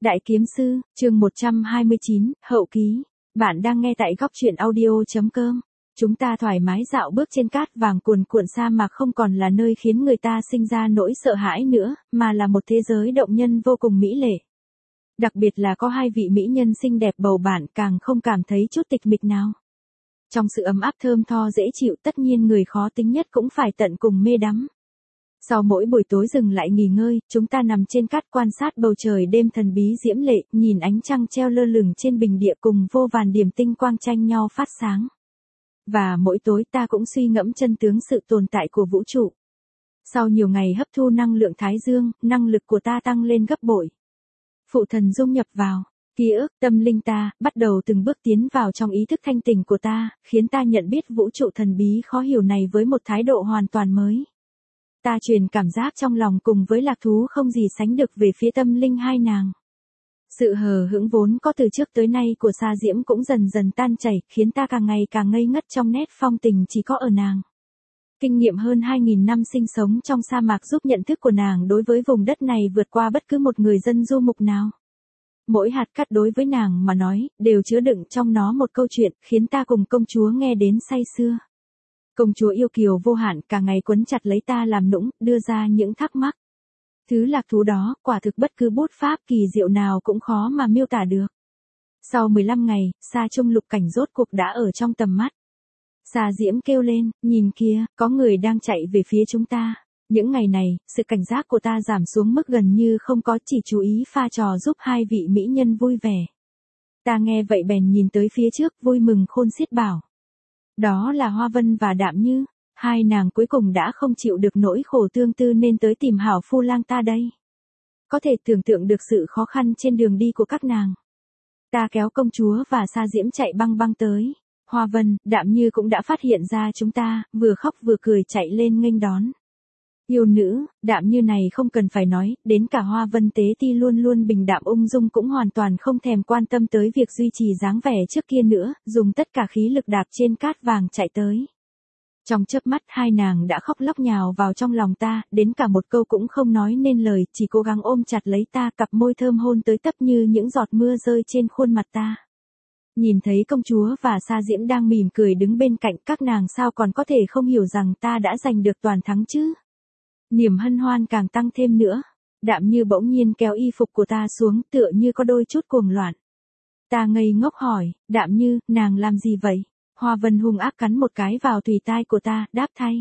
Đại kiếm sư, chương 129, hậu ký. Bạn đang nghe tại góc truyện audio.com. Chúng ta thoải mái dạo bước trên cát vàng cuồn cuộn sa mạc không còn là nơi khiến người ta sinh ra nỗi sợ hãi nữa, mà là một thế giới động nhân vô cùng mỹ lệ. Đặc biệt là có hai vị mỹ nhân xinh đẹp bầu bạn càng không cảm thấy chút tịch mịch nào. Trong sự ấm áp thơm tho dễ chịu, tất nhiên người khó tính nhất cũng phải tận cùng mê đắm. Sau mỗi buổi tối dừng lại nghỉ ngơi, chúng ta nằm trên cát quan sát bầu trời đêm thần bí diễm lệ, nhìn ánh trăng treo lơ lửng trên bình địa cùng vô vàn điểm tinh quang tranh nhau phát sáng. Và mỗi tối ta cũng suy ngẫm chân tướng sự tồn tại của vũ trụ. Sau nhiều ngày hấp thu năng lượng thái dương, năng lực của ta tăng lên gấp bội. Phụ thần dung nhập vào ký ức, tâm linh ta, bắt đầu từng bước tiến vào trong ý thức thanh tỉnh của ta, khiến ta nhận biết vũ trụ thần bí khó hiểu này với một thái độ hoàn toàn mới. Ta truyền cảm giác trong lòng cùng với lạc thú không gì sánh được về phía tâm linh hai nàng. Sự hờ hững vốn có từ trước tới nay của Sa Diễm cũng dần dần tan chảy, khiến ta càng ngày càng ngây ngất trong nét phong tình chỉ có ở nàng. Kinh nghiệm hơn 2.000 năm sinh sống trong sa mạc giúp nhận thức của nàng đối với vùng đất này vượt qua bất cứ một người dân du mục nào. Mỗi hạt cát đối với nàng mà nói, đều chứa đựng trong nó một câu chuyện, khiến ta cùng công chúa nghe đến say sưa. Công chúa yêu kiều vô hạn cả ngày quấn chặt lấy ta làm nũng, đưa ra những thắc mắc. Thứ lạc thú đó, quả thực bất cứ bút pháp kỳ diệu nào cũng khó mà miêu tả được. Sau 15 ngày, Sa Trung lục cảnh rốt cuộc đã ở trong tầm mắt. Sa Diễm kêu lên, nhìn kia, có người đang chạy về phía chúng ta. Những ngày này, sự cảnh giác của ta giảm xuống mức gần như không có, chỉ chú ý pha trò giúp hai vị mỹ nhân vui vẻ. Ta nghe vậy bèn nhìn tới phía trước, vui mừng khôn xiết bảo. Đó là Hoa Vân và Đạm Như, hai nàng cuối cùng đã không chịu được nỗi khổ tương tư nên tới tìm hảo phu lang ta đây. Có thể tưởng tượng được sự khó khăn trên đường đi của các nàng. Ta kéo công chúa và Sa Diễm chạy băng băng tới. Hoa Vân, Đạm Như cũng đã phát hiện ra chúng ta, vừa khóc vừa cười chạy lên nghênh đón. Yêu nữ, Đạm Như này không cần phải nói, đến cả Hoa Vân Tế Ti luôn luôn bình đạm ung dung cũng hoàn toàn không thèm quan tâm tới việc duy trì dáng vẻ trước kia nữa, dùng tất cả khí lực đạp trên cát vàng chạy tới. Trong chớp mắt hai nàng đã khóc lóc nhào vào trong lòng ta, đến cả một câu cũng không nói nên lời, chỉ cố gắng ôm chặt lấy ta, cặp môi thơm hôn tới tấp như những giọt mưa rơi trên khuôn mặt ta. Nhìn thấy công chúa và Sa Diễm đang mỉm cười đứng bên cạnh, các nàng sao còn có thể không hiểu rằng ta đã giành được toàn thắng chứ? Niềm hân hoan càng tăng thêm nữa. Đạm Như bỗng nhiên kéo y phục của ta xuống, tựa như có đôi chút cuồng loạn. Ta ngây ngốc hỏi, Đạm Như, nàng làm gì vậy? Hoa Vân hung ác cắn một cái vào tùy tai của ta, đáp thay.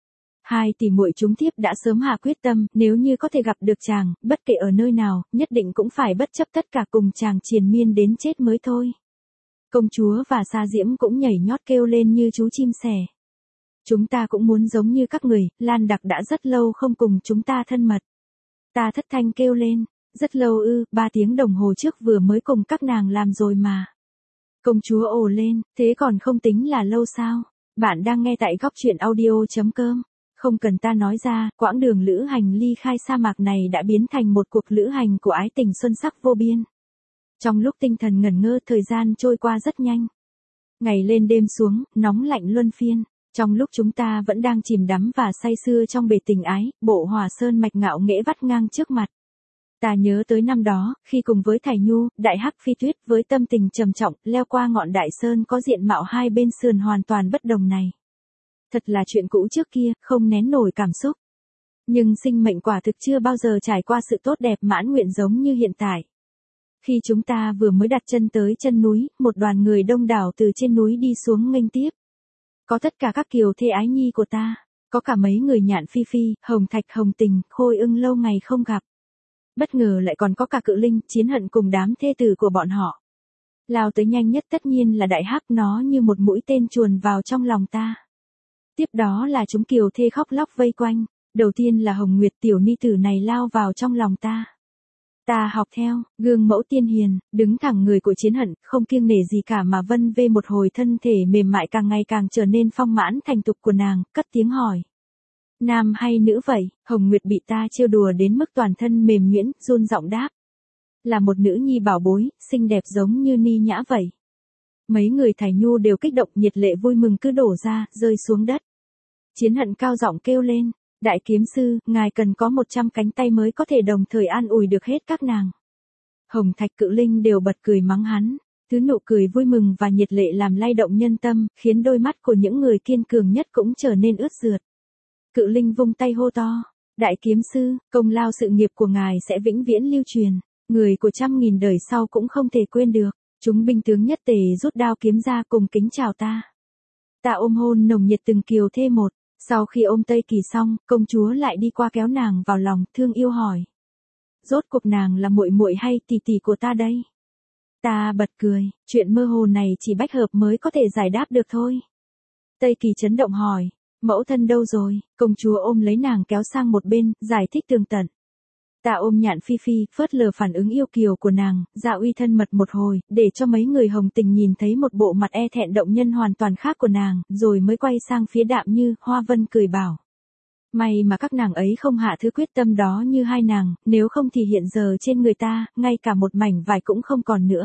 Hai tỷ muội chúng thiếp đã sớm hạ quyết tâm, nếu như có thể gặp được chàng, bất kể ở nơi nào, nhất định cũng phải bất chấp tất cả cùng chàng triền miên đến chết mới thôi. Công chúa và Sa Diễm cũng nhảy nhót kêu lên như chú chim sẻ. Chúng ta cũng muốn giống như các người, Lan Đặc đã rất lâu không cùng chúng ta thân mật. Ta thất thanh kêu lên, rất lâu ư, 3 tiếng đồng hồ trước vừa mới cùng các nàng làm rồi mà. Công chúa ồ lên, thế còn không tính là lâu sao? Bạn đang nghe tại góc truyện audio.com. Không cần ta nói ra, quãng đường lữ hành ly khai sa mạc này đã biến thành một cuộc lữ hành của ái tình xuân sắc vô biên. Trong lúc tinh thần ngẩn ngơ, thời gian trôi qua rất nhanh. Ngày lên đêm xuống, nóng lạnh luân phiên. Trong lúc chúng ta vẫn đang chìm đắm và say sưa trong bể tình ái, bộ Hòa Sơn mạch ngạo nghễ vắt ngang trước mặt. Ta nhớ tới năm đó, khi cùng với Thải Nhu, Đại Hắc Phi Tuyết với tâm tình trầm trọng, leo qua ngọn đại sơn có diện mạo hai bên sườn hoàn toàn bất đồng này. Thật là chuyện cũ trước kia, không nén nổi cảm xúc. Nhưng sinh mệnh quả thực chưa bao giờ trải qua sự tốt đẹp mãn nguyện giống như hiện tại. Khi chúng ta vừa mới đặt chân tới chân núi, một đoàn người đông đảo từ trên núi đi xuống nghênh tiếp. Có tất cả các kiều thê ái nhi của ta, có cả mấy người Nhạn Phi Phi, Hồng Thạch Hồng Tình, Khôi Ưng lâu ngày không gặp. Bất ngờ lại còn có cả Cự Linh, Chiến Hận cùng đám thê tử của bọn họ. Lao tới nhanh nhất tất nhiên là Đại Hắc, nó như một mũi tên chuồn vào trong lòng ta. Tiếp đó là chúng kiều thê khóc lóc vây quanh, đầu tiên là Hồng Nguyệt, tiểu ni tử này lao vào trong lòng ta. Ta học theo, gương mẫu tiên hiền, đứng thẳng người của Chiến Hận, không kiêng nể gì cả mà vân vê một hồi thân thể mềm mại càng ngày càng trở nên phong mãn thành thục của nàng, cất tiếng hỏi. Nam hay nữ vậy? Hồng Nguyệt bị ta trêu đùa đến mức toàn thân mềm nhuyễn, run giọng đáp. Là một nữ nhi bảo bối, xinh đẹp giống như Ni Nhã vậy. Mấy người Thải Nhu đều kích động, nhiệt lệ vui mừng cứ đổ ra, rơi xuống đất. Chiến Hận cao giọng kêu lên. Đại kiếm sư, ngài cần có 100 cánh tay mới có thể đồng thời an ủi được hết các nàng. Hồng Thạch Cự Linh đều bật cười mắng hắn. Thứ nụ cười vui mừng và nhiệt lệ làm lay động nhân tâm, khiến đôi mắt của những người kiên cường nhất cũng trở nên ướt rượt. Cự Linh vung tay hô to. Đại kiếm sư, công lao sự nghiệp của ngài sẽ vĩnh viễn lưu truyền. Người của 100.000 đời sau cũng không thể quên được. Chúng binh tướng nhất tề rút đao kiếm ra cùng kính chào ta. Ta ôm hôn nồng nhiệt từng kiều thê một. Sau khi ôm Tây Kỳ xong, công chúa lại đi qua kéo nàng vào lòng, thương yêu hỏi. Rốt cuộc nàng là muội muội hay tỷ tỷ của ta đây? Ta bật cười, chuyện mơ hồ này chỉ bách hợp mới có thể giải đáp được thôi. Tây Kỳ chấn động hỏi, mẫu thân đâu rồi? Công chúa ôm lấy nàng kéo sang một bên, giải thích tường tận. Ta ôm Nhạn Phi Phi, phớt lờ phản ứng yêu kiều của nàng, dạ uy thân mật một hồi, để cho mấy người Hồng Tình nhìn thấy một bộ mặt e thẹn động nhân hoàn toàn khác của nàng, rồi mới quay sang phía Đạm Như, Hoa Vân cười bảo. May mà các nàng ấy không hạ thứ quyết tâm đó như hai nàng, nếu không thì hiện giờ trên người ta, ngay cả một mảnh vải cũng không còn nữa.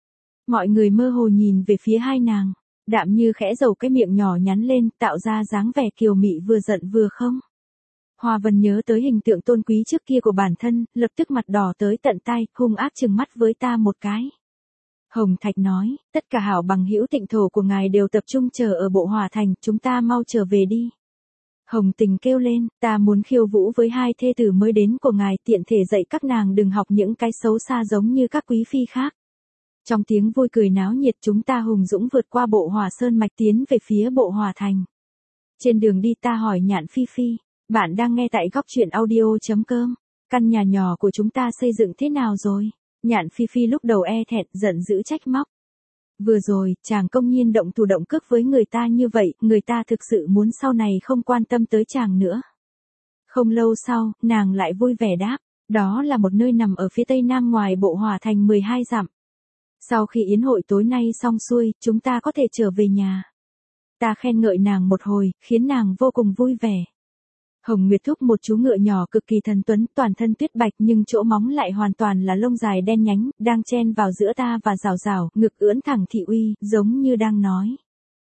Mọi người mơ hồ nhìn về phía hai nàng, Đạm Như khẽ dầu cái miệng nhỏ nhắn lên, tạo ra dáng vẻ kiều mị vừa giận vừa không. Hoa Vân nhớ tới hình tượng tôn quý trước kia của bản thân, lập tức mặt đỏ tới tận tai, hung ác trừng mắt với ta một cái. Hồng Thạch nói, tất cả hảo bằng hữu tịnh thổ của ngài đều tập trung chờ ở Bộ Hòa Thành, chúng ta mau trở về đi. Hồng Tình kêu lên, ta muốn khiêu vũ với hai thê tử mới đến của ngài, tiện thể dạy các nàng đừng học những cái xấu xa giống như các quý phi khác. Trong tiếng vui cười náo nhiệt chúng ta hùng dũng vượt qua Bộ Hòa Sơn mạch tiến về phía Bộ Hòa Thành. Trên đường đi ta hỏi Nhạn Phi Phi, bạn đang nghe tại góc truyện audio.com, căn nhà nhỏ của chúng ta xây dựng thế nào rồi? Nhạn Phi Phi lúc đầu e thẹn, giận dữ trách móc. Vừa rồi, chàng công nhiên động thủ động cước với người ta như vậy, người ta thực sự muốn sau này không quan tâm tới chàng nữa. Không lâu sau, nàng lại vui vẻ đáp, đó là một nơi nằm ở phía tây nam ngoài Bộ Hòa Thành 12 dặm. Sau khi yến hội tối nay xong xuôi, chúng ta có thể trở về nhà. Ta khen ngợi nàng một hồi, khiến nàng vô cùng vui vẻ. Hồng Nguyệt thúc một chú ngựa nhỏ cực kỳ thần tuấn, toàn thân tuyết bạch nhưng chỗ móng lại hoàn toàn là lông dài đen nhánh, đang chen vào giữa ta và rào rào, ngực ưỡn thẳng thị uy, giống như đang nói.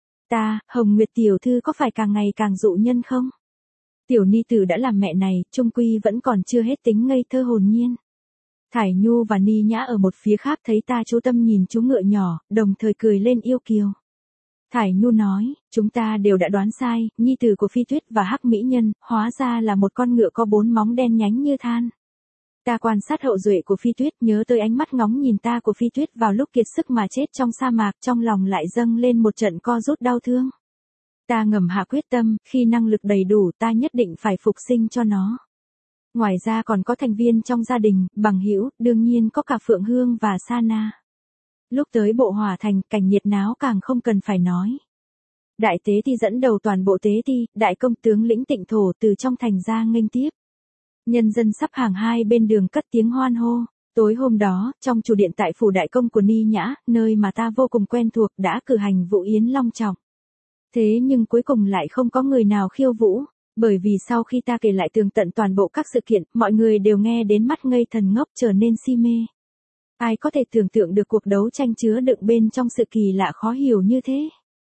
Ta, Hồng Nguyệt tiểu thư có phải càng ngày càng dụ nhân không? Tiểu ni tử đã làm mẹ này, trung quy vẫn còn chưa hết tính ngây thơ hồn nhiên. Thải Nhu và Ni Nhã ở một phía khác thấy ta chú tâm nhìn chú ngựa nhỏ, đồng thời cười lên yêu kiều. Thải Nhu nói, chúng ta đều đã đoán sai, nhi tử của Phi Tuyết và Hắc Mỹ Nhân, hóa ra là một con ngựa có 4 móng đen nhánh như than. Ta quan sát hậu duệ của Phi Tuyết, nhớ tới ánh mắt ngóng nhìn ta của Phi Tuyết vào lúc kiệt sức mà chết trong sa mạc, trong lòng lại dâng lên một trận co rút đau thương. Ta ngầm hạ quyết tâm, khi năng lực đầy đủ ta nhất định phải phục sinh cho nó. Ngoài ra còn có thành viên trong gia đình, bằng hữu, đương nhiên có cả Phượng Hương và Sa Na. Lúc tới Bộ Hòa Thành, cảnh nhiệt náo càng không cần phải nói. Đại tế ti dẫn đầu toàn bộ tế ti, đại công tướng lĩnh Tịnh thổ từ trong thành ra nghênh tiếp. Nhân dân sắp hàng hai bên đường cất tiếng hoan hô. Tối hôm đó, trong chủ điện tại phủ đại công của Ni Nhã, nơi mà ta vô cùng quen thuộc, đã cử hành vũ yến long trọng. Thế nhưng cuối cùng lại không có người nào khiêu vũ, bởi vì sau khi ta kể lại tường tận toàn bộ các sự kiện, mọi người đều nghe đến mắt ngây thần ngốc trở nên si mê. Ai có thể tưởng tượng được cuộc đấu tranh chứa đựng bên trong sự kỳ lạ khó hiểu như thế?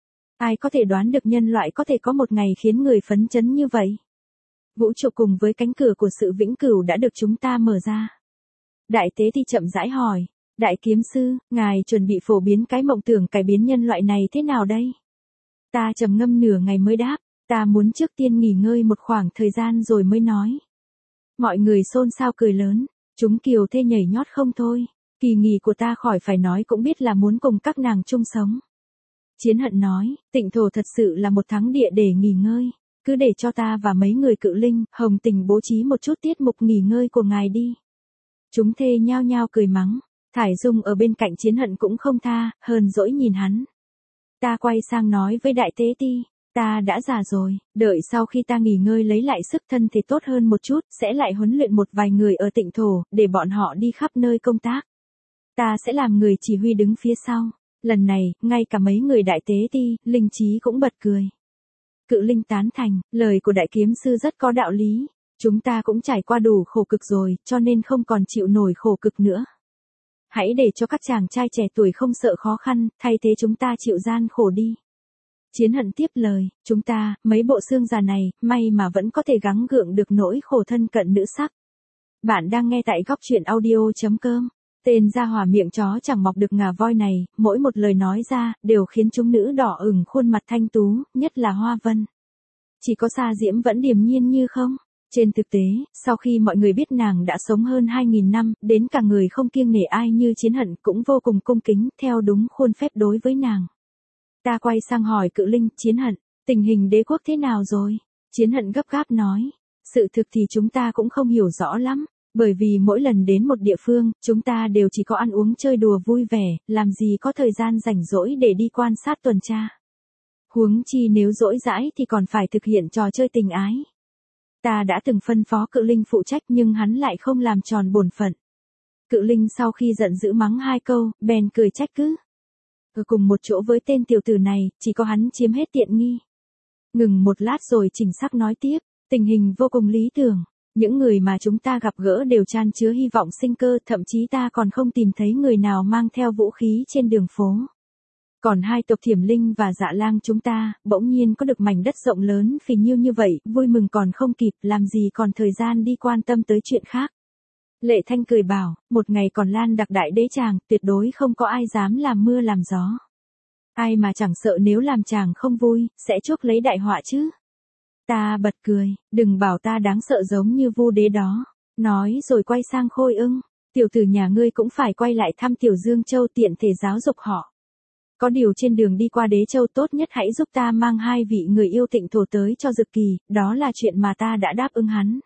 Ai có thể đoán được nhân loại có thể có một ngày khiến người phấn chấn như vậy? Vũ trụ cùng với cánh cửa của sự vĩnh cửu đã được chúng ta mở ra. Đại tế thì chậm rãi hỏi, đại kiếm sư, ngài chuẩn bị phổ biến cái mộng tưởng cải biến nhân loại này thế nào đây? Ta trầm ngâm nửa ngày mới đáp, ta muốn trước tiên nghỉ ngơi một khoảng thời gian rồi mới nói. Mọi người xôn xao cười lớn, chúng kiều thê nhảy nhót không thôi. Kỳ nghỉ của ta khỏi phải nói cũng biết là muốn cùng các nàng chung sống. Chiến Hận nói, Tịnh thổ thật sự là một thắng địa để nghỉ ngơi. Cứ để cho ta và mấy người Cự Linh, Hồng Tình bố trí một chút tiết mục nghỉ ngơi của ngài đi. Chúng thê nhao nhao cười mắng. Thải Dung ở bên cạnh Chiến Hận cũng không tha, hờn dỗi nhìn hắn. Ta quay sang nói với đại tế ti, ta đã già rồi, đợi sau khi ta nghỉ ngơi lấy lại sức thân thể tốt hơn một chút, sẽ lại huấn luyện một vài người ở Tịnh thổ, để bọn họ đi khắp nơi công tác. Ta sẽ làm người chỉ huy đứng phía sau. Lần này, ngay cả mấy người đại tế ti, Linh Trí cũng bật cười. Cự Linh tán thành, lời của đại kiếm sư rất có đạo lý. Chúng ta cũng trải qua đủ khổ cực rồi, cho nên không còn chịu nổi khổ cực nữa. Hãy để cho các chàng trai trẻ tuổi không sợ khó khăn, thay thế chúng ta chịu gian khổ đi. Chiến Hận tiếp lời, chúng ta, mấy bộ xương già này, may mà vẫn có thể gắng gượng được nỗi khổ thân cận nữ sắc. Bạn đang nghe tại góc truyện audio.com. Tên gia hỏa miệng chó chẳng mọc được ngà voi này, mỗi một lời nói ra, đều khiến chúng nữ đỏ ửng khuôn mặt thanh tú, nhất là Hoa Vân. Chỉ có Sa Diễm vẫn điềm nhiên như không. Trên thực tế, sau khi mọi người biết nàng đã sống hơn 2.000 năm, đến cả người không kiêng nể ai như Chiến Hận cũng vô cùng cung kính, theo đúng khuôn phép đối với nàng. Ta quay sang hỏi Cự Linh, Chiến Hận, tình hình đế quốc thế nào rồi? Chiến Hận gấp gáp nói, sự thực thì chúng ta cũng không hiểu rõ lắm, bởi vì mỗi lần đến một địa phương, chúng ta đều chỉ có ăn uống chơi đùa vui vẻ, làm gì có thời gian rảnh rỗi để đi quan sát tuần tra. Huống chi nếu rỗi rãi thì còn phải thực hiện trò chơi tình ái. Ta đã từng phân phó Cự Linh phụ trách nhưng hắn lại không làm tròn bổn phận. Cự Linh sau khi giận dữ mắng 2 câu, bèn cười trách cứ. Ở cùng một chỗ với tên tiểu tử này, chỉ có hắn chiếm hết tiện nghi. Ngừng một lát rồi chỉnh sắc nói tiếp, tình hình vô cùng lý tưởng. Những người mà chúng ta gặp gỡ đều chan chứa hy vọng sinh cơ, thậm chí ta còn không tìm thấy người nào mang theo vũ khí trên đường phố. Còn 2 tộc Thiểm Linh và Dạ Lang chúng ta, bỗng nhiên có được mảnh đất rộng lớn phì nhiêu như vậy, vui mừng còn không kịp, làm gì còn thời gian đi quan tâm tới chuyện khác. Lệ Thanh cười bảo, một ngày còn lan đặc đại đế chàng, tuyệt đối không có ai dám làm mưa làm gió. Ai mà chẳng sợ nếu làm chàng không vui, sẽ chuốc lấy đại họa chứ. Ta bật cười, đừng bảo ta đáng sợ giống như Vu Đế đó. Nói rồi quay sang Khôi Ưng, tiểu tử nhà ngươi cũng phải quay lại thăm Tiểu Dương Châu tiện thể giáo dục họ. Có điều trên đường đi qua Đế Châu tốt nhất hãy giúp ta mang 2 vị người yêu Tịnh Thổ tới cho Dực Kỳ, đó là chuyện mà ta đã đáp ứng hắn.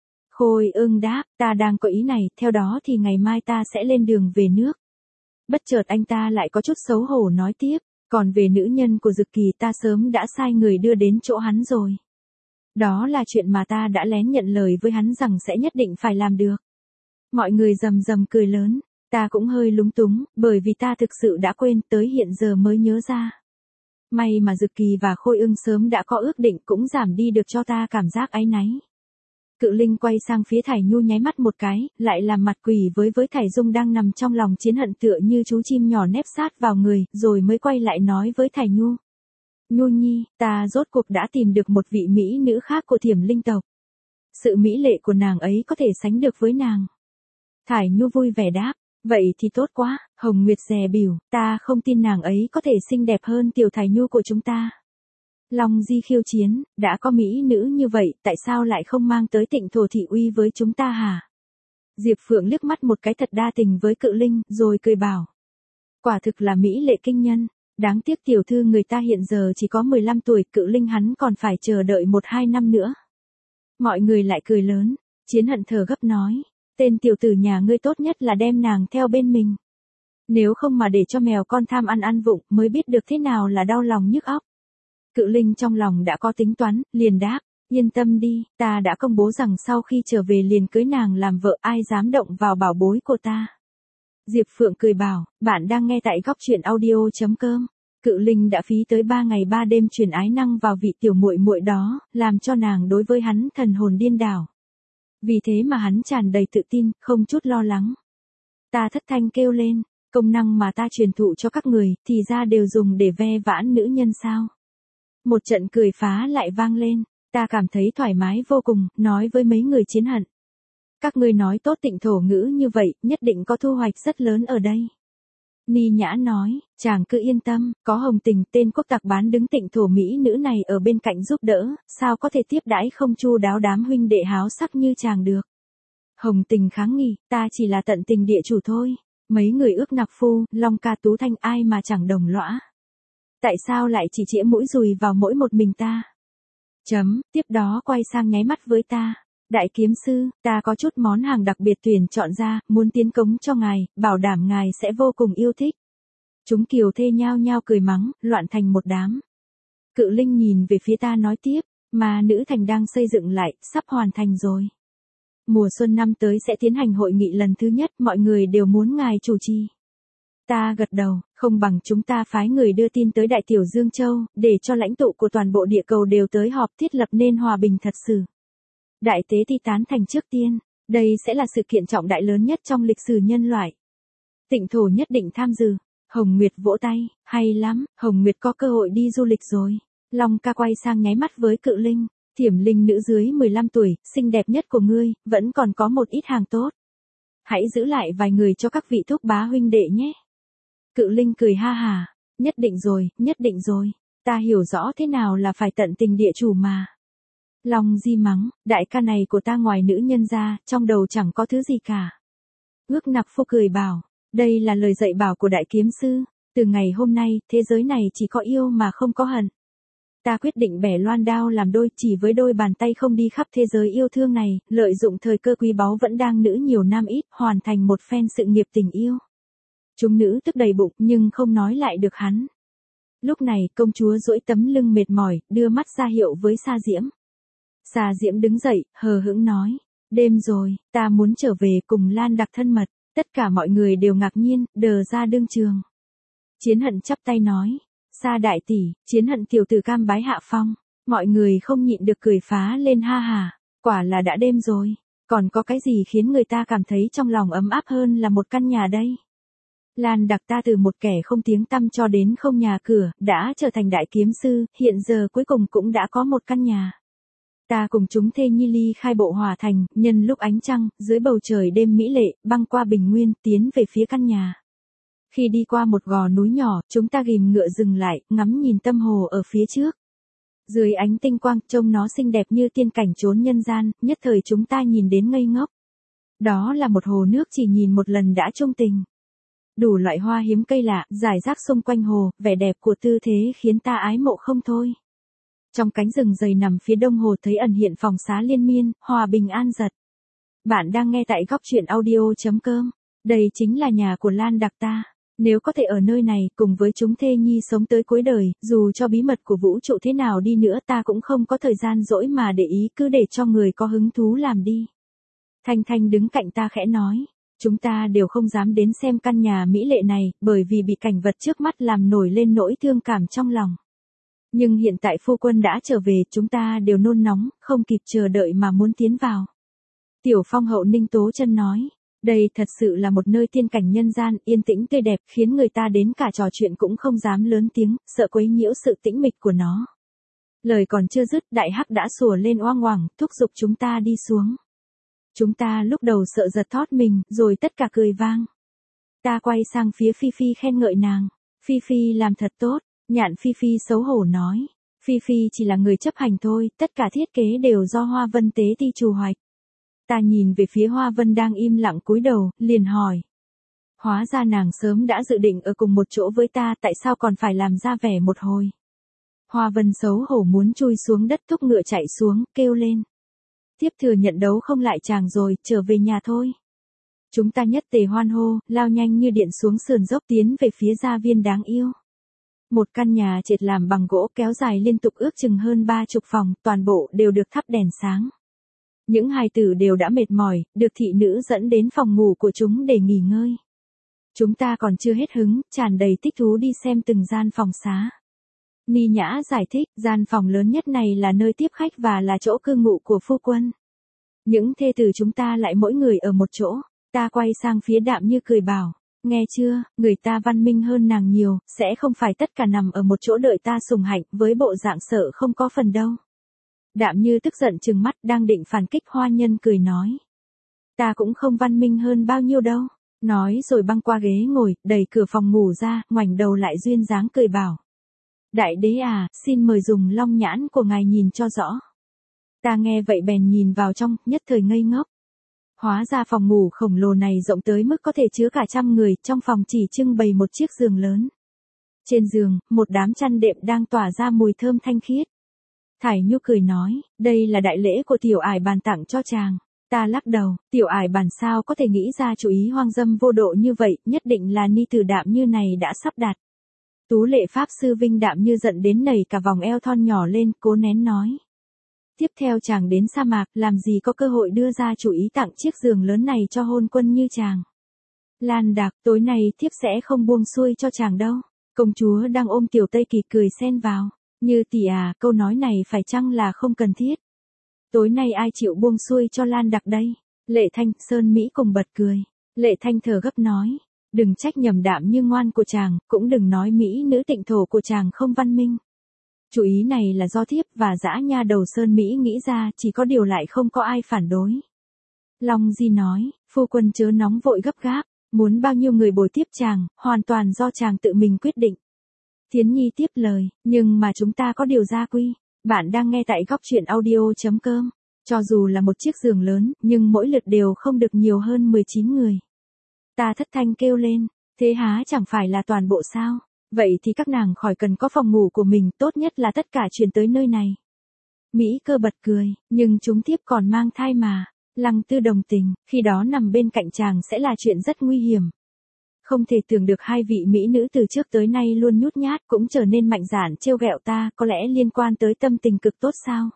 Khôi Ưng đáp, ta đang có ý này, theo đó thì ngày mai ta sẽ lên đường về nước. Bất chợt anh ta lại có chút xấu hổ nói tiếp, còn về nữ nhân của Dực Kỳ ta sớm đã sai người đưa đến chỗ hắn rồi. Đó là chuyện mà ta đã lén nhận lời với hắn rằng sẽ nhất định phải làm được. Mọi người rầm rầm cười lớn, ta cũng hơi lúng túng, bởi vì ta thực sự đã quên, tới hiện giờ mới nhớ ra. May mà Dực Kỳ và Khôi Ưng sớm đã có ước định, cũng giảm đi được cho ta cảm giác áy náy. Cự Linh quay sang phía Thải Nhu nháy mắt một cái, lại làm mặt quỷ với Thải Dung đang nằm trong lòng Chiến Hận tựa như chú chim nhỏ nép sát vào người, rồi mới quay lại nói với Thải Nhu. Nhu nhi, ta rốt cuộc đã tìm được một vị mỹ nữ khác của Thiểm Linh tộc. Sự mỹ lệ của nàng ấy có thể sánh được với nàng. Thải Nhu vui vẻ đáp, vậy thì tốt quá. Hồng Nguyệt dè bỉu, ta không tin nàng ấy có thể xinh đẹp hơn Tiểu Thải Nhu của chúng ta. Long Di khiêu chiến, đã có mỹ nữ như vậy, tại sao lại không mang tới Tịnh Thổ thị uy với chúng ta hả? Diệp Phượng liếc mắt một cái thật đa tình với Cự Linh, rồi cười bảo. Quả thực là mỹ lệ kinh nhân. Đáng tiếc tiểu thư người ta hiện giờ chỉ có 15 tuổi, Cự Linh hắn còn phải chờ đợi 1-2 năm nữa. Mọi người lại cười lớn, Chiến Hận thở gấp nói, tên tiểu tử nhà ngươi tốt nhất là đem nàng theo bên mình. Nếu không mà để cho mèo con tham ăn vụng mới biết được thế nào là đau lòng nhức óc. Cự Linh trong lòng đã có tính toán, liền đáp, yên tâm đi, ta đã công bố rằng sau khi trở về liền cưới nàng làm vợ, ai dám động vào bảo bối của ta. Diệp Phượng cười bảo, bạn đang nghe tại góc truyện audio.com. Cự Linh đã phí tới 3 ngày 3 đêm truyền ái năng vào vị tiểu muội muội đó, làm cho nàng đối với hắn thần hồn điên đảo. Vì thế mà hắn tràn đầy tự tin, không chút lo lắng. Ta thất thanh kêu lên, công năng mà ta truyền thụ cho các người, thì ra đều dùng để ve vãn nữ nhân sao. Một trận cười phá lại vang lên, ta cảm thấy thoải mái vô cùng, nói với mấy người Chiến Hận. Các ngươi nói tốt Tịnh Thổ ngữ như vậy, nhất định có thu hoạch rất lớn ở đây. Ni Nhã nói, chàng cứ yên tâm, có Hồng Tình tên quốc tặc bán đứng Tịnh Thổ mỹ nữ này ở bên cạnh giúp đỡ, sao có thể tiếp đãi không chu đáo đám huynh đệ háo sắc như chàng được. Hồng Tình kháng nghị, ta chỉ là tận tình địa chủ thôi, mấy người ước nặc phu, Long Ca Tú Thanh ai mà chẳng đồng lõa. Tại sao lại chỉ chĩa mũi dùi vào mỗi một mình ta? Tiếp đó quay sang nháy mắt với ta. Đại kiếm sư, ta có chút món hàng đặc biệt tuyển chọn ra, muốn tiến cống cho ngài, bảo đảm ngài sẽ vô cùng yêu thích. Chúng kiều thê nhao nhao cười mắng, loạn thành một đám. Cự Linh nhìn về phía ta nói tiếp, mà nữ thành đang xây dựng lại, sắp hoàn thành rồi. Mùa xuân năm tới sẽ tiến hành hội nghị lần thứ nhất, mọi người đều muốn ngài chủ trì. Ta gật đầu, không bằng chúng ta phái người đưa tin tới Đại Tiểu Dương Châu, để cho lãnh tụ của toàn bộ địa cầu đều tới họp thiết lập nên hòa bình thật sự. Đại tế thi tán thành trước tiên, đây sẽ là sự kiện trọng đại lớn nhất trong lịch sử nhân loại. Tịnh Thổ nhất định tham dự. Hồng Nguyệt vỗ tay, hay lắm, Hồng Nguyệt có cơ hội đi du lịch rồi. Long Ca quay sang nháy mắt với Cự Linh, Thiểm Linh nữ dưới 15 tuổi, xinh đẹp nhất của ngươi, vẫn còn có một ít hàng tốt. hãy giữ lại vài người cho các vị thúc bá huynh đệ nhé. Cự Linh cười ha hà, nhất định rồi, ta hiểu rõ thế nào là phải tận tình địa chủ mà. Long Di mắng, đại ca này của ta ngoài nữ nhân ra, trong đầu chẳng có thứ gì cả. Ước Nặc Phu cười bảo, đây là lời dạy bảo của đại kiếm sư, từ ngày hôm nay, thế giới này chỉ có yêu mà không có hận. Ta quyết định bẻ loan đao làm đôi, chỉ với đôi bàn tay không đi khắp thế giới yêu thương này, lợi dụng thời cơ quý báu vẫn đang nữ nhiều nam ít, hoàn thành một phen sự nghiệp tình yêu. Chúng nữ tức đầy bụng nhưng không nói lại được hắn. Lúc này công chúa duỗi tấm lưng mệt mỏi, đưa mắt ra hiệu với Sa Diễm. Sa Diễm đứng dậy, hờ hững nói, đêm rồi, ta muốn trở về cùng Lan Đặc thân mật. Tất cả mọi người đều ngạc nhiên, đờ ra đương trường. Chiến Hận chắp tay nói, Sa đại tỷ, Chiến Hận tiểu tử cam bái hạ phong. Mọi người không nhịn được cười phá lên ha hà, quả là đã đêm rồi, còn có cái gì khiến người ta cảm thấy trong lòng ấm áp hơn là một căn nhà đây. Lan Đặc ta từ một kẻ không tiếng tăm cho đến không nhà cửa, đã trở thành đại kiếm sư, hiện giờ cuối cùng cũng đã có một căn nhà. Ta cùng chúng thê nhi ly khai bộ hòa thành, nhân lúc ánh trăng, dưới bầu trời đêm mỹ lệ, băng qua bình nguyên, tiến về phía căn nhà. Khi đi qua một gò núi nhỏ, chúng ta ghìm ngựa dừng lại, ngắm nhìn tâm hồ ở phía trước. Dưới ánh tinh quang, trông nó xinh đẹp như tiên cảnh chốn nhân gian, nhất thời chúng ta nhìn đến ngây ngốc. Đó là một hồ nước chỉ nhìn một lần đã chung tình. Đủ loại hoa hiếm cây lạ, rải rác xung quanh hồ, vẻ đẹp của tư thế khiến ta ái mộ không thôi. Trong cánh rừng dày nằm phía đông hồ thấy ẩn hiện phòng xá liên miên, hòa bình an giật. Bạn đang nghe tại góc truyện audio.com. Đây chính là nhà của Lan Đặc ta. Nếu có thể ở nơi này cùng với chúng thê nhi sống tới cuối đời, dù cho bí mật của vũ trụ thế nào đi nữa ta cũng không có thời gian rỗi mà để ý, cứ để cho người có hứng thú làm đi. Thanh Thanh đứng cạnh ta khẽ nói. Chúng ta đều không dám đến xem căn nhà mỹ lệ này, bởi vì bị cảnh vật trước mắt làm nổi lên nỗi thương cảm trong lòng. Nhưng hiện tại phu quân đã trở về, chúng ta đều nôn nóng, không kịp chờ đợi mà muốn tiến vào. Tiểu Phong hậu Ninh Tố Chân nói, đây thật sự là một nơi tiên cảnh nhân gian, yên tĩnh tươi đẹp, khiến người ta đến cả trò chuyện cũng không dám lớn tiếng, sợ quấy nhiễu sự tĩnh mịch của nó. Lời còn chưa dứt, Đại Hắc đã sủa lên oang oảng, thúc giục chúng ta đi xuống. Chúng ta lúc đầu sợ giật thót mình, rồi tất cả cười vang. Ta quay sang phía Phi Phi khen ngợi nàng. Phi Phi làm thật tốt. Nhạn Phi Phi xấu hổ nói. Phi Phi chỉ là người chấp hành thôi, tất cả thiết kế đều do Hoa Vân tế ti chủ hoạch. Ta nhìn về phía Hoa Vân đang im lặng cúi đầu, liền hỏi. Hóa ra nàng sớm đã dự định ở cùng một chỗ với ta, tại sao còn phải làm ra vẻ một hồi. Hoa Vân xấu hổ muốn chui xuống đất, thúc ngựa chạy xuống, kêu lên. Tiếp thừa nhận đấu không lại chàng rồi, trở về nhà thôi. Chúng ta nhất tề hoan hô, lao nhanh như điện xuống sườn dốc tiến về phía gia viên đáng yêu. Một căn nhà trệt làm bằng gỗ kéo dài liên tục ước chừng hơn 30 phòng, toàn bộ đều được thắp đèn sáng. Những hài tử đều đã mệt mỏi, được thị nữ dẫn đến phòng ngủ của chúng để nghỉ ngơi. Chúng ta còn chưa hết hứng, tràn đầy thích thú đi xem từng gian phòng xá. Ni Nhã giải thích, gian phòng lớn nhất này là nơi tiếp khách và là chỗ cư ngụ của phu quân. Những thê tử chúng ta lại mỗi người ở một chỗ. Ta quay sang phía Đạm Như cười bảo, nghe chưa, người ta văn minh hơn nàng nhiều, sẽ không phải tất cả nằm ở một chỗ đợi ta sủng hạnh, với bộ dạng sợ không có phần đâu. Đạm Như tức giận trừng mắt, đang định phản kích, Hoa Nhân cười nói. Ta cũng không văn minh hơn bao nhiêu đâu. Nói rồi băng qua ghế ngồi, đẩy cửa phòng ngủ ra, ngoảnh đầu lại duyên dáng cười bảo. Đại đế à, xin mời dùng long nhãn của ngài nhìn cho rõ. Ta nghe vậy bèn nhìn vào trong, nhất thời ngây ngốc. Hóa ra phòng ngủ khổng lồ này rộng tới mức có thể chứa cả 100 người, trong phòng chỉ trưng bày một chiếc giường lớn. Trên giường, một đám chăn đệm đang tỏa ra mùi thơm thanh khiết. Thải Nhu cười nói, đây là đại lễ của Tiểu Ải Bàn tặng cho chàng. Ta lắc đầu, Tiểu Ải Bàn sao có thể nghĩ ra chủ ý hoang dâm vô độ như vậy, nhất định là ni tử Đạm Như này đã sắp đặt. Tú lệ pháp sư Vinh Đạm Như giận đến nảy cả vòng eo thon nhỏ lên, cố nén nói. Tiếp theo chàng đến sa mạc, làm gì có cơ hội đưa ra chủ ý tặng chiếc giường lớn này cho hôn quân như chàng. Lan Đặc, tối nay thiếp sẽ không buông xuôi cho chàng đâu. Công chúa đang ôm Tiểu Tây Kỳ cười xen vào. Như tỷ à, câu nói này phải chăng là không cần thiết. Tối nay ai chịu buông xuôi cho Lan Đặc đây? Lệ Thanh, Sơn Mỹ cùng bật cười. Lệ Thanh thở gấp nói. Đừng trách nhầm Đạm Như ngoan của chàng, cũng đừng nói mỹ nữ tịnh thổ của chàng không văn minh. Chủ ý này là do thiếp và dã nha đầu Sơn Mỹ nghĩ ra, chỉ có điều lại không có ai phản đối. Long Di nói, Phu quân chớ nóng vội gấp gáp, muốn bao nhiêu người bồi tiếp chàng, hoàn toàn do chàng tự mình quyết định. Thiến Nhi tiếp lời, nhưng mà chúng ta có điều gia quy. Bạn đang nghe tại góc truyện audio.com. Cho dù là một chiếc giường lớn, nhưng mỗi lượt đều không được nhiều hơn 19 người. Ta thất thanh kêu lên, thế há chẳng phải là toàn bộ sao? Vậy thì các nàng khỏi cần có phòng ngủ của mình, tốt nhất là tất cả chuyển tới nơi này. Mỹ Cơ bật cười, nhưng chúng tiếp còn mang thai mà. Lăng Tư đồng tình, khi đó nằm bên cạnh chàng sẽ là chuyện rất nguy hiểm. Không thể tưởng được hai vị mỹ nữ từ trước tới nay luôn nhút nhát cũng trở nên mạnh dạn trêu ghẹo ta, có lẽ liên quan tới tâm tình cực tốt sao?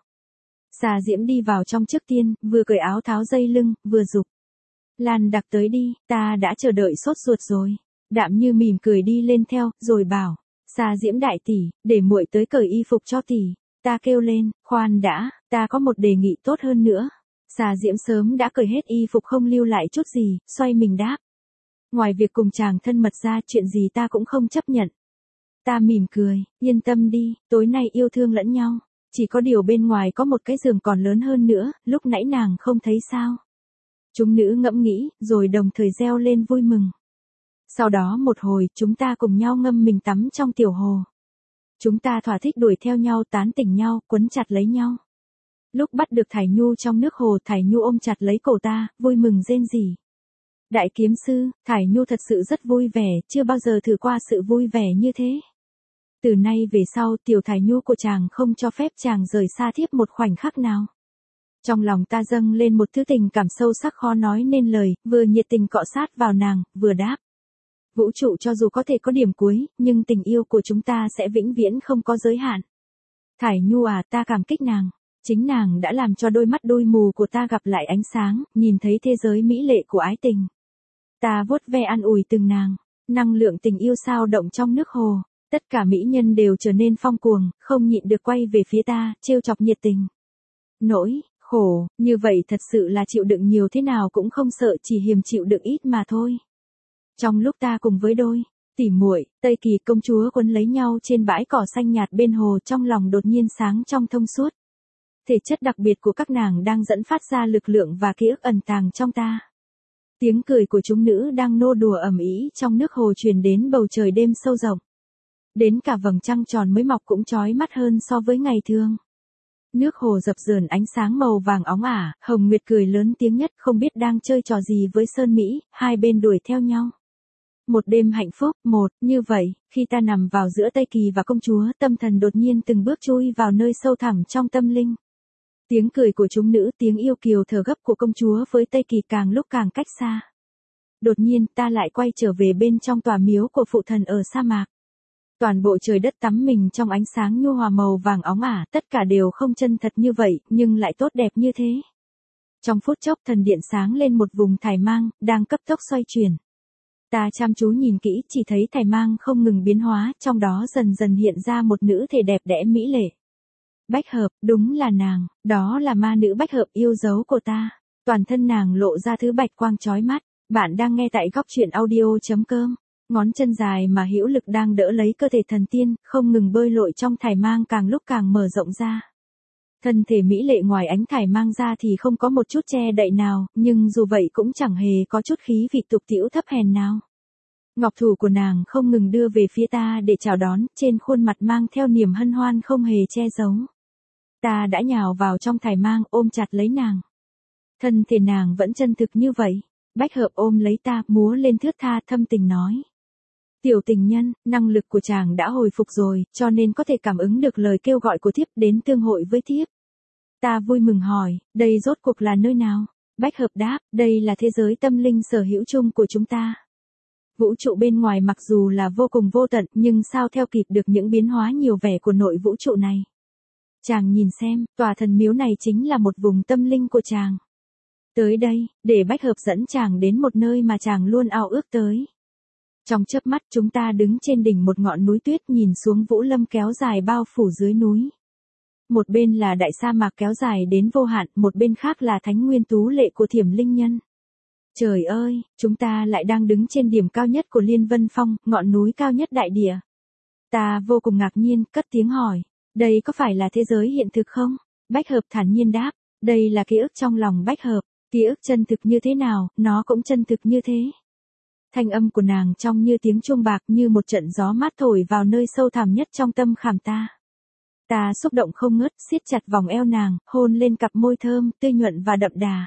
Xà Diễm đi vào trong trước tiên, vừa cởi áo tháo dây lưng, vừa giục. Lan Đặc tới đi, ta đã chờ đợi sốt ruột rồi. Đạm Như mỉm cười đi lên theo, rồi bảo, Xà Diễm đại tỷ, để muội tới cởi y phục cho tỷ. Ta kêu lên, khoan đã, ta có một đề nghị tốt hơn nữa. Xà Diễm sớm đã cởi hết y phục không lưu lại chút gì, xoay mình đáp. Ngoài việc cùng chàng thân mật ra, chuyện gì ta cũng không chấp nhận. Ta mỉm cười, yên tâm đi, tối nay yêu thương lẫn nhau. Chỉ có điều bên ngoài có một cái giường còn lớn hơn nữa, lúc nãy nàng không thấy sao. Chúng nữ ngẫm nghĩ, rồi đồng thời reo lên vui mừng. Sau đó một hồi, chúng ta cùng nhau ngâm mình tắm trong tiểu hồ. Chúng ta thỏa thích đuổi theo nhau, tán tỉnh nhau, quấn chặt lấy nhau. Lúc bắt được Thải Nhu trong nước hồ, Thải Nhu ôm chặt lấy cổ ta, vui mừng rên rỉ. Đại kiếm sư, Thải Nhu thật sự rất vui vẻ, chưa bao giờ thử qua sự vui vẻ như thế. Từ nay về sau, tiểu Thải Nhu của chàng không cho phép chàng rời xa thiếp một khoảnh khắc nào. Trong lòng ta dâng lên một thứ tình cảm sâu sắc khó nói nên lời, vừa nhiệt tình cọ sát vào nàng, vừa đáp. Vũ trụ cho dù có thể có điểm cuối, nhưng tình yêu của chúng ta sẽ vĩnh viễn không có giới hạn. Thải Nhu à, ta cảm kích nàng. Chính nàng đã làm cho đôi mắt đôi mù của ta gặp lại ánh sáng, nhìn thấy thế giới mỹ lệ của ái tình. Ta vuốt ve an ủi từng nàng, năng lượng tình yêu sao động trong nước hồ, tất cả mỹ nhân đều trở nên phong cuồng, không nhịn được quay về phía ta, trêu chọc nhiệt tình. Nỗi khổ, như vậy thật sự là chịu đựng nhiều thế nào cũng không sợ, chỉ hiềm chịu đựng ít mà thôi. Trong lúc ta cùng với đôi tỷ muội Tây Kỳ công chúa quấn lấy nhau trên bãi cỏ xanh nhạt bên hồ, trong lòng đột nhiên sáng trong thông suốt. Thể chất đặc biệt của các nàng đang dẫn phát ra lực lượng và ký ức ẩn tàng trong ta. Tiếng cười của chúng nữ đang nô đùa ầm ĩ trong nước hồ truyền đến bầu trời đêm sâu rộng. Đến cả vầng trăng tròn mới mọc cũng chói mắt hơn so với ngày thường. Nước hồ dập dờn ánh sáng màu vàng óng ả, Hồng Nguyệt cười lớn tiếng nhất, không biết đang chơi trò gì với Sơn Mỹ, hai bên đuổi theo nhau. Một đêm hạnh phúc, như vậy, khi ta nằm vào giữa Tây Kỳ và công chúa, tâm thần đột nhiên từng bước chui vào nơi sâu thẳm trong tâm linh. Tiếng cười của chúng nữ, tiếng yêu kiều thở gấp của công chúa với Tây Kỳ càng lúc càng cách xa. Đột nhiên, ta lại quay trở về bên trong tòa miếu của phụ thần ở sa mạc. Toàn bộ trời đất tắm mình trong ánh sáng nhu hòa màu vàng óng ả, tất cả đều không chân thật như vậy, nhưng lại tốt đẹp như thế. Trong phút chốc thần điện sáng lên một vùng thải mang, đang cấp tốc xoay chuyển. Ta chăm chú nhìn kỹ, chỉ thấy thải mang không ngừng biến hóa, trong đó dần dần hiện ra một nữ thể đẹp đẽ mỹ lệ. Bách Hợp, đúng là nàng, đó là ma nữ Bách Hợp yêu dấu của ta. Toàn thân nàng lộ ra thứ bạch quang chói mắt. Bạn đang nghe tại góc truyện audio.com. Ngón chân dài mà hữu lực đang đỡ lấy cơ thể thần tiên, không ngừng bơi lội trong thải mang, càng lúc càng mở rộng ra. Thân thể mỹ lệ ngoài ánh thải mang ra thì không có một chút che đậy nào, nhưng dù vậy cũng chẳng hề có chút khí vị tục tĩu thấp hèn nào. Ngọc thủ của nàng không ngừng đưa về phía ta để chào đón, trên khuôn mặt mang theo niềm hân hoan không hề che giấu. Ta đã nhào vào trong thải mang, ôm chặt lấy nàng. Thân thể nàng vẫn chân thực như vậy. Bách Hợp ôm lấy ta, múa lên thướt tha, thâm tình nói. Tiểu tình nhân, năng lực của chàng đã hồi phục rồi, cho nên có thể cảm ứng được lời kêu gọi của thiếp đến tương hội với thiếp. Ta vui mừng hỏi, đây rốt cuộc là nơi nào? Bách Hợp đáp, đây là thế giới tâm linh sở hữu chung của chúng ta. Vũ trụ bên ngoài mặc dù là vô cùng vô tận, nhưng sao theo kịp được những biến hóa nhiều vẻ của nội vũ trụ này? Chàng nhìn xem, tòa thần miếu này chính là một vùng tâm linh của chàng. Tới đây, để Bách Hợp dẫn chàng đến một nơi mà chàng luôn ao ước tới. Trong chớp mắt chúng ta đứng trên đỉnh một ngọn núi tuyết, nhìn xuống Vũ Lâm kéo dài bao phủ dưới núi. Một bên là đại sa mạc kéo dài đến vô hạn, một bên khác là thánh nguyên tú lệ của Thiểm Linh Nhân. Trời ơi, chúng ta lại đang đứng trên điểm cao nhất của Liên Vân Phong, ngọn núi cao nhất đại địa. Ta vô cùng ngạc nhiên, cất tiếng hỏi, đây có phải là thế giới hiện thực không? Bách Hợp thản nhiên đáp, đây là ký ức trong lòng Bách Hợp. Ký ức chân thực như thế nào, nó cũng chân thực như thế. Thanh âm của nàng trong như tiếng chuông bạc, như một trận gió mát thổi vào nơi sâu thẳm nhất trong tâm khảm ta. Ta xúc động không ngớt, siết chặt vòng eo nàng, hôn lên cặp môi thơm, tươi nhuận và đậm đà.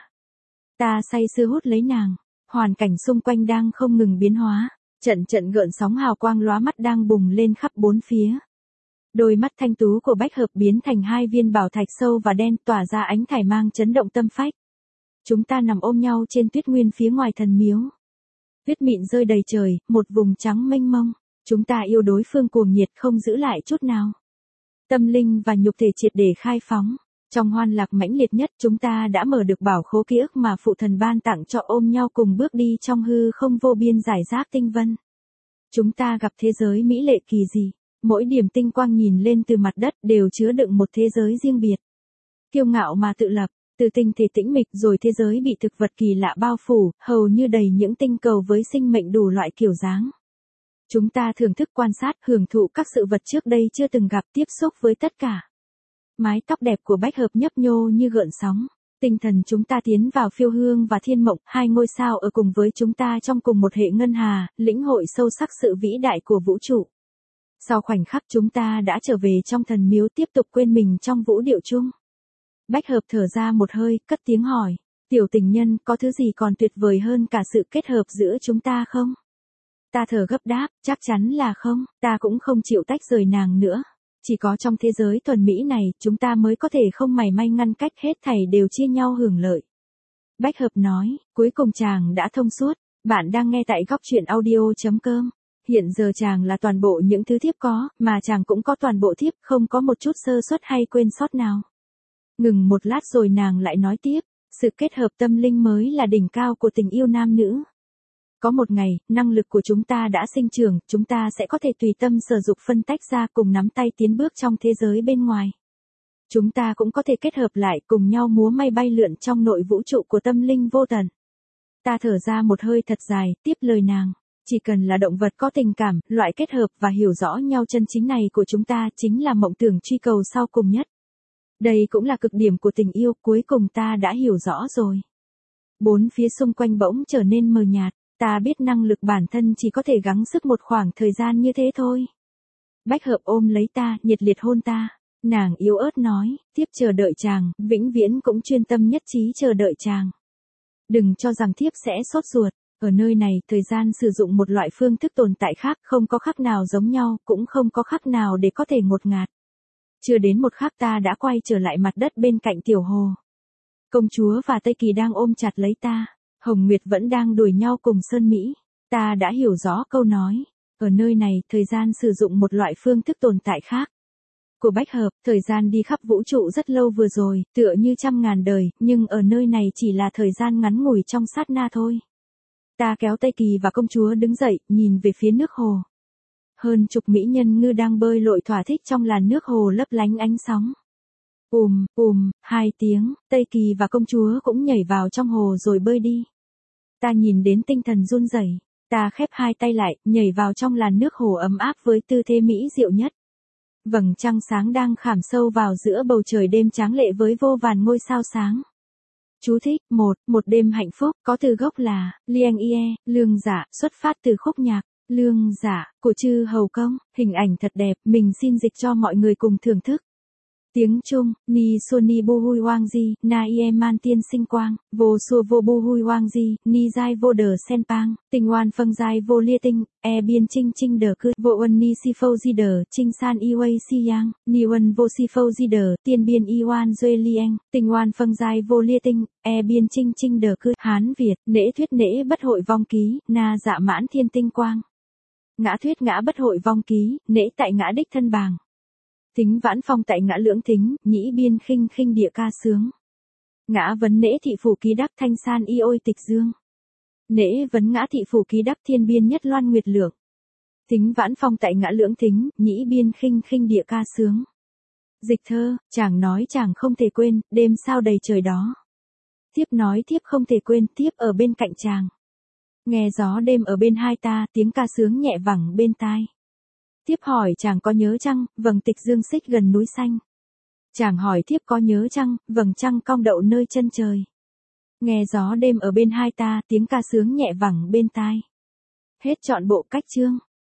Ta say sưa hút lấy nàng, hoàn cảnh xung quanh đang không ngừng biến hóa, trận trận gợn sóng hào quang lóa mắt đang bùng lên khắp bốn phía. Đôi mắt thanh tú của Bách Hợp biến thành hai viên bảo thạch sâu và đen, tỏa ra ánh thải mang chấn động tâm phách. Chúng ta nằm ôm nhau trên tuyết nguyên phía ngoài thần miếu. Tuyết mịn rơi đầy trời, một vùng trắng mênh mông. Chúng ta yêu đối phương cuồng nhiệt không giữ lại chút nào. Tâm linh và nhục thể triệt để khai phóng. Trong hoan lạc mãnh liệt nhất, chúng ta đã mở được bảo khố ký ức mà phụ thần ban tặng cho, ôm nhau cùng bước đi trong hư không vô biên rải rác tinh vân. Chúng ta gặp thế giới mỹ lệ kỳ dị. Mỗi điểm tinh quang nhìn lên từ mặt đất đều chứa đựng một thế giới riêng biệt. Kiêu ngạo mà tự lập, từ tinh thể tĩnh mịch, rồi thế giới bị thực vật kỳ lạ bao phủ, hầu như đầy những tinh cầu với sinh mệnh đủ loại kiểu dáng. Chúng ta thưởng thức quan sát, hưởng thụ các sự vật trước đây chưa từng gặp, tiếp xúc với tất cả. Mái tóc đẹp của Bách Hợp nhấp nhô như gợn sóng. Tinh thần chúng ta tiến vào phiêu hương và thiên mộng, hai ngôi sao ở cùng với chúng ta trong cùng một hệ ngân hà, lĩnh hội sâu sắc sự vĩ đại của vũ trụ. Sau khoảnh khắc chúng ta đã trở về trong thần miếu, tiếp tục quên mình trong vũ điệu chung. Bách Hợp thở ra một hơi, cất tiếng hỏi, tiểu tình nhân, có thứ gì còn tuyệt vời hơn cả sự kết hợp giữa chúng ta không? Ta thở gấp đáp, chắc chắn là không, ta cũng không chịu tách rời nàng nữa. Chỉ có trong thế giới thuần mỹ này, chúng ta mới có thể không mảy may ngăn cách, hết thảy đều chia nhau hưởng lợi. Bách Hợp nói, cuối cùng chàng đã thông suốt. Bạn đang nghe tại góc truyện audio.com. Hiện giờ chàng là toàn bộ những thứ thiếp có, mà chàng cũng có toàn bộ thiếp, không có một chút sơ suất hay quên sót nào. Ngừng một lát rồi nàng lại nói tiếp, sự kết hợp tâm linh mới là đỉnh cao của tình yêu nam nữ. Có một ngày, năng lực của chúng ta đã sinh trưởng, chúng ta sẽ có thể tùy tâm sở dục phân tách ra, cùng nắm tay tiến bước trong thế giới bên ngoài. Chúng ta cũng có thể kết hợp lại, cùng nhau múa may bay lượn trong nội vũ trụ của tâm linh vô tận. Ta thở ra một hơi thật dài, tiếp lời nàng. Chỉ cần là động vật có tình cảm, loại kết hợp và hiểu rõ nhau chân chính này của chúng ta chính là mộng tưởng truy cầu sau cùng nhất. Đây cũng là cực điểm của tình yêu, cuối cùng ta đã hiểu rõ rồi. Bốn phía xung quanh bỗng trở nên mờ nhạt, ta biết năng lực bản thân chỉ có thể gắng sức một khoảng thời gian như thế thôi. Bách Hợp ôm lấy ta, nhiệt liệt hôn ta. Nàng yếu ớt nói, tiếp chờ đợi chàng, vĩnh viễn cũng chuyên tâm nhất trí chờ đợi chàng. Đừng cho rằng thiếp sẽ sốt ruột. Ở nơi này, thời gian sử dụng một loại phương thức tồn tại khác, không có khắc nào giống nhau, cũng không có khắc nào để có thể ngột ngạt. Chưa đến một khắc ta đã quay trở lại mặt đất bên cạnh tiểu hồ. Công chúa và Tây Kỳ đang ôm chặt lấy ta, Hồng Nguyệt vẫn đang đuổi nhau cùng Sơn Mỹ. Ta đã hiểu rõ câu nói, ở nơi này, thời gian sử dụng một loại phương thức tồn tại khác. Của Bách Hợp, thời gian đi khắp vũ trụ rất lâu vừa rồi, tựa như trăm ngàn đời, nhưng ở nơi này chỉ là thời gian ngắn ngủi trong sát na thôi. Ta kéo Tây Kỳ và công chúa đứng dậy, nhìn về phía nước hồ. Hơn chục mỹ nhân ngư đang bơi lội thỏa thích trong làn nước hồ lấp lánh ánh sóng. Hai tiếng, Tây Kỳ và công chúa cũng nhảy vào trong hồ rồi bơi đi. Ta nhìn đến tinh thần run rẩy, ta khép hai tay lại, nhảy vào trong làn nước hồ ấm áp với tư thế mỹ diệu nhất. Vầng trăng sáng đang khảm sâu vào giữa bầu trời đêm tráng lệ với vô vàn ngôi sao sáng. Chú thích, một đêm hạnh phúc, có từ gốc là, Liang Ie, lương giả, xuất phát từ khúc nhạc, lương giả, của chư hầu công, hình ảnh thật đẹp, mình xin dịch cho mọi người cùng thưởng thức. Tiếng Trung, Ni Suni Bu Hui Wang Ji, Na Ie Man Tiên Sinh Quang, Vô Xua Vô Bu Hui Wang Ji, Ni Giai Vô Đờ Sen Pang, Tình Oan Phân Giai Vô Lia Tinh, E Biên Trinh Trinh Đờ Cư, Vô Ân Ni Si Phâu Di Đờ, Trinh San Y Wei Si Yang, Ni Ân Vô Si Phâu Di Đờ, Tiên Biên Y Oan Duê Lieng, Tình Oan Phân Giai Vô Lia Tinh, E Biên Trinh Trinh Đờ Cư, Hán Việt, Nễ Thuyết Nễ Bất Hội Vong Ký, Na Dạ Mãn Thiên Tinh Quang. Ngã Thuyết Ngã Bất Hội Vong Ký, Nễ Tại Ngã Đích Thân Bàng. Thính Vãn Phong Tại Ngã Lưỡng Thính, Nhĩ Biên Khinh Khinh Địa Ca Sướng. Ngã Vấn Nễ Thị Phủ Ký Đắc Thanh San Y Ôi Tịch Dương. Nễ Vấn Ngã Thị Phủ Ký Đắc Thiên Biên Nhất Loan Nguyệt Lượng. Thính Vãn Phong Tại Ngã Lưỡng Thính, Nhĩ Biên Khinh Khinh Địa Ca Sướng. Dịch thơ, chàng nói chàng không thể quên, đêm sao đầy trời đó. Thiếp nói thiếp không thể quên, thiếp ở bên cạnh chàng. Nghe gió đêm ở bên hai ta, tiếng ca sướng nhẹ vẳng bên tai. Thiếp hỏi chàng có nhớ chăng, vầng tịch dương xích gần núi xanh. Chàng hỏi thiếp có nhớ chăng, vầng trăng cong đậu nơi chân trời. Nghe gió đêm ở bên hai ta, tiếng ca sướng nhẹ vẳng bên tai. Hết trọn bộ cách chương.